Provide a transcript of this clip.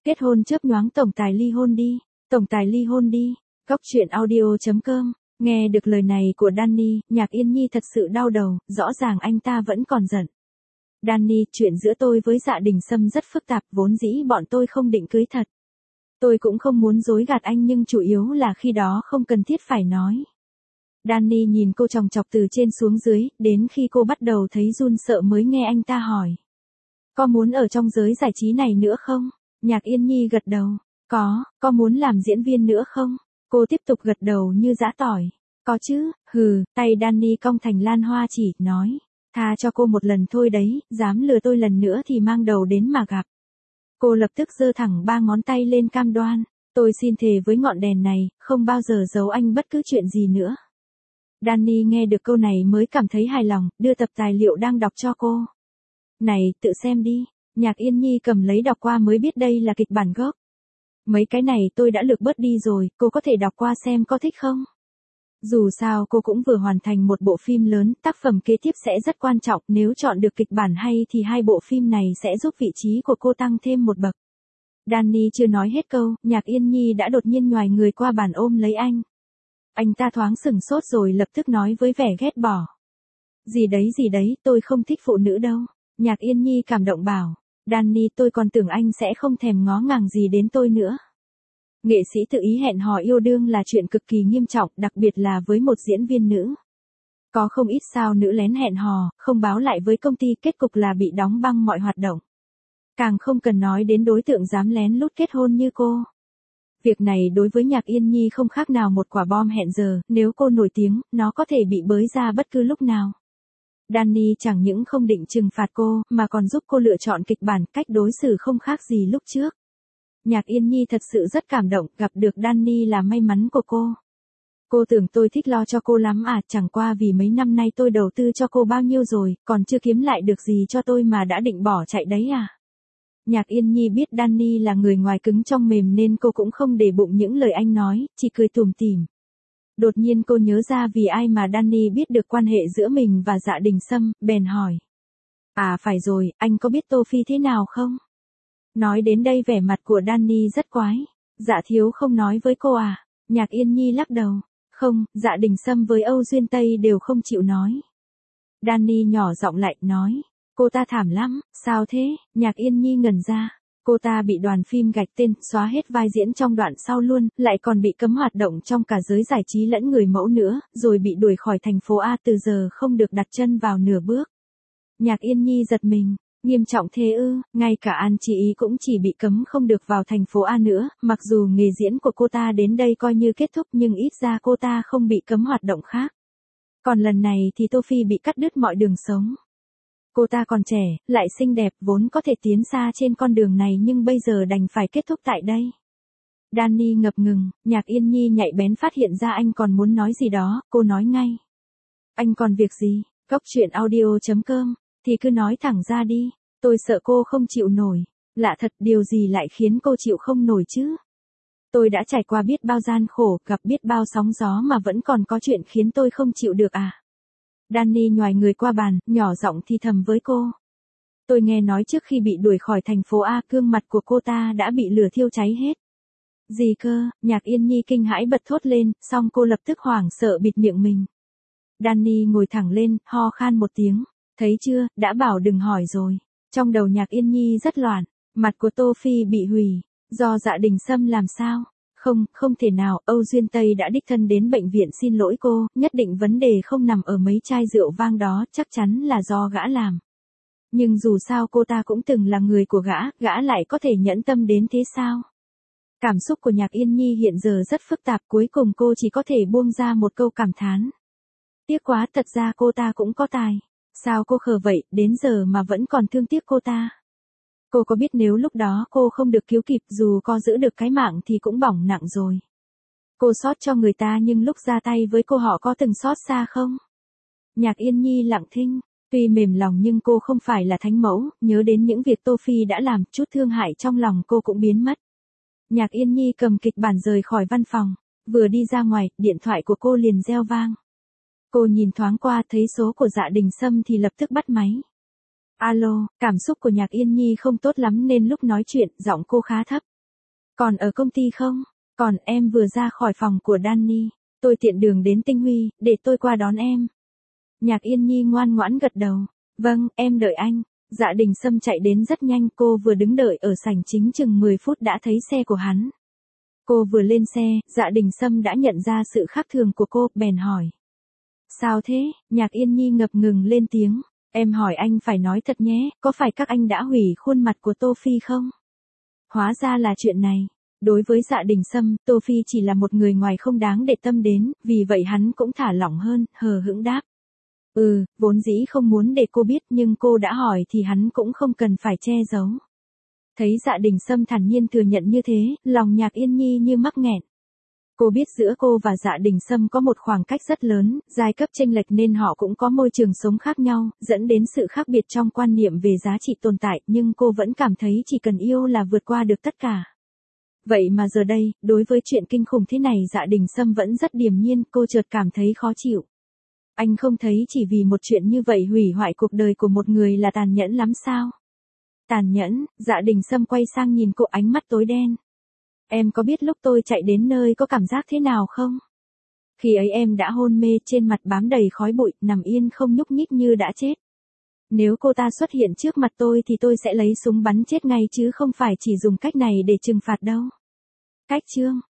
Kết hôn chớp nhoáng tổng tài ly hôn đi. Tổng tài ly hôn đi. Góc truyện audio.com. Nghe được lời này của Danny, Nhạc Yên Nhi thật sự đau đầu, rõ ràng anh ta vẫn còn giận. Danny, chuyện giữa tôi với Dạ Đình Sâm rất phức tạp, vốn dĩ bọn tôi không định cưới thật. Tôi cũng không muốn dối gạt anh nhưng chủ yếu là khi đó không cần thiết phải nói. Danny nhìn cô chòng chọc từ trên xuống dưới, đến khi cô bắt đầu thấy run sợ mới nghe anh ta hỏi. Có muốn ở trong giới giải trí này nữa không? Nhạc Yên Nhi gật đầu. Có muốn làm diễn viên nữa không? Cô tiếp tục gật đầu như giã tỏi. Có chứ, tay Danny cong thành lan hoa chỉ, nói. Tha cho cô một lần thôi đấy, dám lừa tôi lần nữa thì mang đầu đến mà gặp. Cô lập tức giơ thẳng 3 ngón tay lên cam đoan. Tôi xin thề với ngọn đèn này, không bao giờ giấu anh bất cứ chuyện gì nữa. Danny nghe được câu này mới cảm thấy hài lòng, đưa tập tài liệu đang đọc cho cô. Này, tự xem đi. Nhạc Yên Nhi cầm lấy đọc qua mới biết đây là kịch bản gốc. Mấy cái này tôi đã lược bớt đi rồi, cô có thể đọc qua xem có thích không? Dù sao cô cũng vừa hoàn thành một bộ phim lớn, tác phẩm kế tiếp sẽ rất quan trọng, nếu chọn được kịch bản hay thì 2 bộ phim này sẽ giúp vị trí của cô tăng thêm một bậc. Danny chưa nói hết câu, Nhạc Yên Nhi đã đột nhiên nhoài người qua bàn ôm lấy anh. Anh ta thoáng sửng sốt rồi lập tức nói với vẻ ghét bỏ. Gì đấy, tôi không thích phụ nữ đâu. Nhạc Yên Nhi cảm động bảo. Danny, tôi còn tưởng anh sẽ không thèm ngó ngàng gì đến tôi nữa. Nghệ sĩ tự ý hẹn hò yêu đương là chuyện cực kỳ nghiêm trọng, đặc biệt là với một diễn viên nữ. Có không ít sao nữ lén hẹn hò, không báo lại với công ty, kết cục là bị đóng băng mọi hoạt động. Càng không cần nói đến đối tượng dám lén lút kết hôn như cô. Việc này đối với Nhạc Yên Nhi không khác nào một quả bom hẹn giờ, nếu cô nổi tiếng, nó có thể bị bới ra bất cứ lúc nào. Danny chẳng những không định trừng phạt cô, mà còn giúp cô lựa chọn kịch bản, cách đối xử không khác gì lúc trước. Nhạc Yên Nhi thật sự rất cảm động, gặp được Danny là may mắn của cô. Cô tưởng tôi thích lo cho cô lắm à, chẳng qua vì mấy năm nay tôi đầu tư cho cô bao nhiêu rồi, còn chưa kiếm lại được gì cho tôi mà đã định bỏ chạy đấy à. Nhạc Yên Nhi biết Danny là người ngoài cứng trong mềm nên cô cũng không để bụng những lời anh nói, chỉ cười tủm tỉm. Đột nhiên cô nhớ ra vì ai mà Danny biết được quan hệ giữa mình và Dạ Đình Sâm, bèn hỏi. À phải rồi, anh có biết Tô Phi thế nào không? Nói đến đây vẻ mặt của Danny rất quái. Dạ thiếu không nói với cô à? Nhạc Yên Nhi lắc đầu. Không, Dạ Đình Sâm với Âu Duyên Tây đều không chịu nói. Danny nhỏ giọng lại, nói. Cô ta thảm lắm, sao thế? Nhạc Yên Nhi ngẩn ra. Cô ta bị đoàn phim gạch tên, xóa hết vai diễn trong đoạn sau luôn, lại còn bị cấm hoạt động trong cả giới giải trí lẫn người mẫu nữa, rồi bị đuổi khỏi thành phố A, từ giờ không được đặt chân vào nửa bước. Nhạc Yên Nhi giật mình. Nghiêm trọng thế ư? Ngay cả An Chi Ý cũng chỉ bị cấm không được vào thành phố A nữa, mặc dù nghề diễn của cô ta đến đây coi như kết thúc nhưng ít ra cô ta không bị cấm hoạt động khác. Còn lần này thì Tô Phi bị cắt đứt mọi đường sống. Cô ta còn trẻ, lại xinh đẹp, vốn có thể tiến xa trên con đường này nhưng bây giờ đành phải kết thúc tại đây. Danny ngập ngừng, Nhạc Yên Nhi nhạy bén phát hiện ra anh còn muốn nói gì đó, cô nói ngay. Anh còn việc gì? Góc truyện audio.com. Thì cứ nói thẳng ra đi, tôi sợ cô không chịu nổi. Lạ thật, điều gì lại khiến cô chịu không nổi chứ? Tôi đã trải qua biết bao gian khổ, gặp biết bao sóng gió mà vẫn còn có chuyện khiến tôi không chịu được à? Danny nhoài người qua bàn, nhỏ giọng thì thầm với cô. Tôi nghe nói trước khi bị đuổi khỏi thành phố A, gương mặt của cô ta đã bị lửa thiêu cháy hết. Gì cơ? Nhạc Yên Nhi kinh hãi bật thốt lên, xong cô lập tức hoảng sợ bịt miệng mình. Danny ngồi thẳng lên, ho khan một tiếng. Thấy chưa, đã bảo đừng hỏi rồi. Trong đầu Nhạc Yên Nhi rất loạn, mặt của Tô Phi bị hủy, do Dạ Đình Sâm làm sao? Không thể nào, Âu Duyên Tây đã đích thân đến bệnh viện xin lỗi cô, nhất định vấn đề không nằm ở mấy chai rượu vang đó, chắc chắn là do gã làm. Nhưng dù sao cô ta cũng từng là người của gã lại có thể nhẫn tâm đến thế sao? Cảm xúc của Nhạc Yên Nhi hiện giờ rất phức tạp, cuối cùng cô chỉ có thể buông ra một câu cảm thán. Tiếc quá, thật ra cô ta cũng có tài. Sao cô khờ vậy, đến giờ mà vẫn còn thương tiếc cô ta? Cô có biết nếu lúc đó cô không được cứu kịp, dù có giữ được cái mạng thì cũng bỏng nặng rồi. Cô xót cho người ta nhưng lúc ra tay với cô họ có từng xót xa không? Nhạc Yên Nhi lặng thinh, tuy mềm lòng nhưng cô không phải là thánh mẫu, nhớ đến những việc Tô Phi đã làm, chút thương hại trong lòng cô cũng biến mất. Nhạc Yên Nhi cầm kịch bản rời khỏi văn phòng, vừa đi ra ngoài, điện thoại của cô liền reo vang. Cô nhìn thoáng qua thấy số của Dạ Đình Sâm thì lập tức bắt máy. Alo, cảm xúc của Nhạc Yên Nhi không tốt lắm nên lúc nói chuyện, giọng cô khá thấp. Còn ở công ty không? Còn em vừa ra khỏi phòng của Danny. Tôi tiện đường đến Tinh Huy, để tôi qua đón em. Nhạc Yên Nhi ngoan ngoãn gật đầu. Vâng, em đợi anh. Dạ Đình Sâm chạy đến rất nhanh, cô vừa đứng đợi ở sảnh chính chừng 10 phút đã thấy xe của hắn. Cô vừa lên xe, Dạ Đình Sâm đã nhận ra sự khác thường của cô, bèn hỏi. Sao thế? Nhạc Yên Nhi ngập ngừng lên tiếng. Em hỏi anh phải nói thật nhé, có phải các anh đã hủy khuôn mặt của Tô Phi không? Hóa ra là chuyện này. Đối với Dạ Đình Sâm, Tô Phi chỉ là một người ngoài không đáng để tâm đến, vì vậy hắn cũng thả lỏng hơn, hờ hững đáp. Vốn dĩ không muốn để cô biết nhưng cô đã hỏi thì hắn cũng không cần phải che giấu. Thấy Dạ Đình Sâm thản nhiên thừa nhận như thế, lòng Nhạc Yên Nhi như mắc nghẹn. Cô biết giữa cô và Dạ Đình Sâm có một khoảng cách rất lớn, giai cấp chênh lệch nên họ cũng có môi trường sống khác nhau, dẫn đến sự khác biệt trong quan niệm về giá trị tồn tại, nhưng cô vẫn cảm thấy chỉ cần yêu là vượt qua được tất cả. Vậy mà giờ đây, đối với chuyện kinh khủng thế này Dạ Đình Sâm vẫn rất điềm nhiên, cô chợt cảm thấy khó chịu. Anh không thấy chỉ vì một chuyện như vậy hủy hoại cuộc đời của một người là tàn nhẫn lắm sao? Tàn nhẫn, Dạ Đình Sâm quay sang nhìn cô, ánh mắt tối đen. Em có biết lúc tôi chạy đến nơi có cảm giác thế nào không? Khi ấy em đã hôn mê, trên mặt bám đầy khói bụi, nằm yên không nhúc nhích như đã chết. Nếu cô ta xuất hiện trước mặt tôi thì tôi sẽ lấy súng bắn chết ngay chứ không phải chỉ dùng cách này để trừng phạt đâu. Cách chương